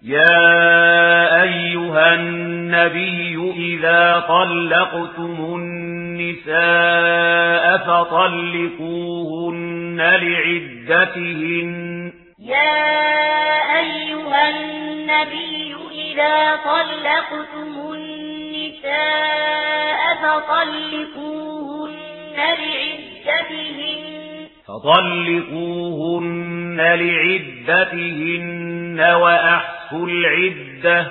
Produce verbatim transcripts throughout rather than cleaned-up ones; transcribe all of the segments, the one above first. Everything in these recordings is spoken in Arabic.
يا أيها النبي إذا طلقتم النساء فطلقوهن لعدتهن يا أيها النبي إذا طلقتم النساء فطلقوهن لعدتهن فطلقوهن لعدتهن وأحصوا العدة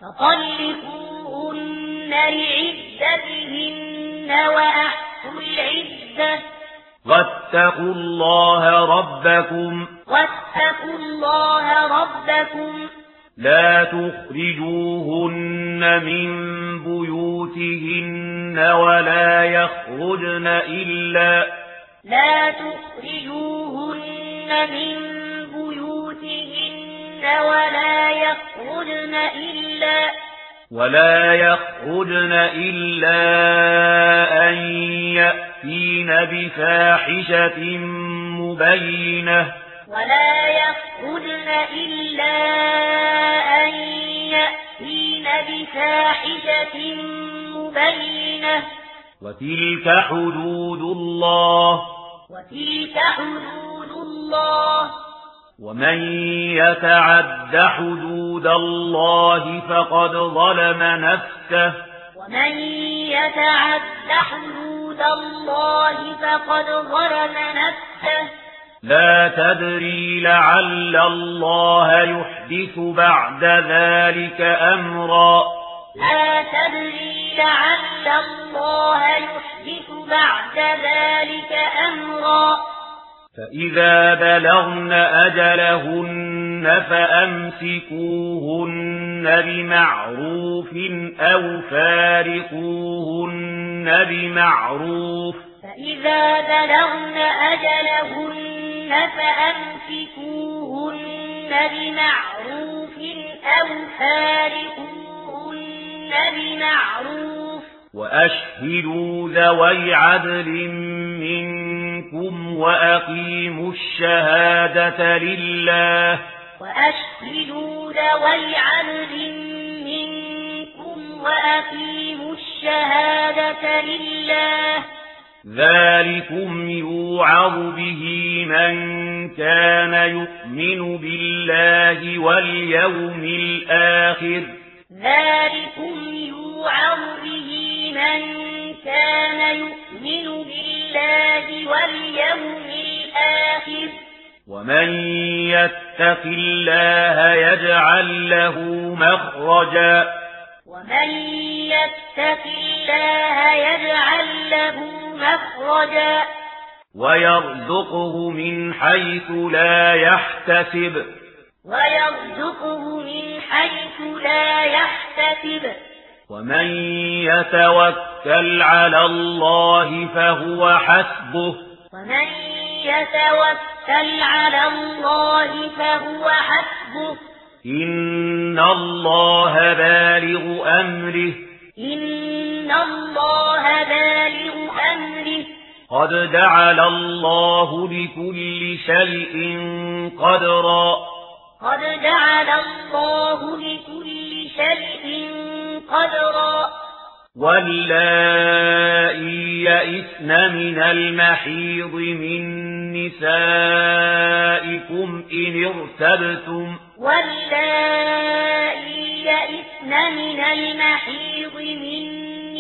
فطلقوهن لعدتهن وأحصوا العدة واتقوا الله ربكم واتقوا الله ربكم لا تخرجوهن من بيوتهن ولا يخرجن إلا لا تخرجوهن من بيوتهن ولا يخرجن إلا ولا يخرجن إلا أن يأتين بفاحشة مبينة ولا يخرجن إلا أن يأتين بفاحشة مبينة وتلك حدود الله وتلك حدود الله ومن يتعد حدود الله فقد ظلم نفسه ومن يتعد حدود الله فقد ظلم نفسه لا تدري لعل الله يحدث بعد ذلك أمرا لا تدري لعل الله يحدث بعد ذلك أمرا فإذا بلغن أجلهن فأمسكوهن بمعروف أو فارقوهن بمعروف فإذا بلغن أجلهن فأمسكوهن بمعروف أو فارقوهن بمعروف وأشهدوا ذوي عدل منكم وأقيموا الشهادة لله وأشهدوا ذوي عدل منكم وأقيموا الشهادة لله ذلكم يوعظ به من كان يؤمن بالله واليوم الآخر ذلكم يوعظ به من كان يؤمن بالله واليوم الآخر ومن يتق الله يجعل له مخرجا ومن يتق الله يجعل له مخرجا ويرزقه من حيث لا يحتسب ويرزقه من حيث لا يحتسب ومن يتوكل على الله فهو حسبه ومن يتوكل على الله فهو حسبه إن الله بالغ أمره إن الله بالغ أمره قد جعل الله لكل شيء قدرا قد جعل الله لكل شيء قدرا واللائي يئسن من المحيض من نسائكم إن ارتبتم واللائي يئسن من المحيض من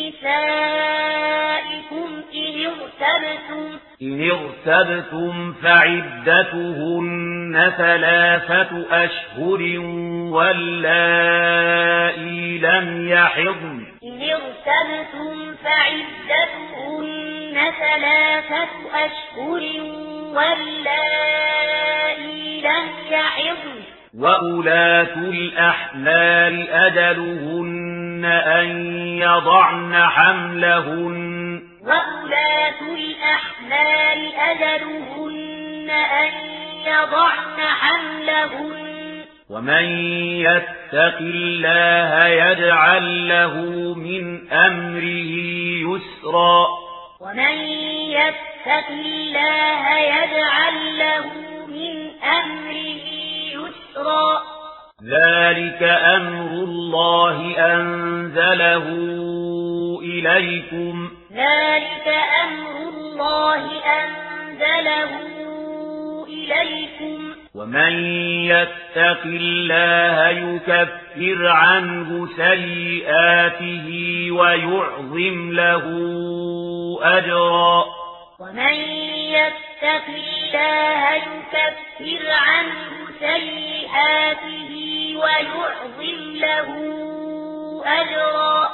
نسائكم إن ارتبتم إن ارتبتم فعدتهن ثلاثة أشهر واللائي لم يحضن إن ارتبتم فعدتهن ثلاثة أشهر واللائي لم يحضن وأولاة الأحمال أجلهن أن يضعن حملهن وأولاة الأحمال أجلهن أن يضعن حملهن ومن يتق الله يجعل له من أمره يسرا ومن يتق الله يجعل له من أمره يسرا ذلك أمر الله أنزله إليكم ذلك أمر الله أنزله إليكم ومن يتق الله يكفر عنه سيئاته ويعظم له أجرا ومن يتق الله يكفر عنه سيئاته ويعظم له أجرا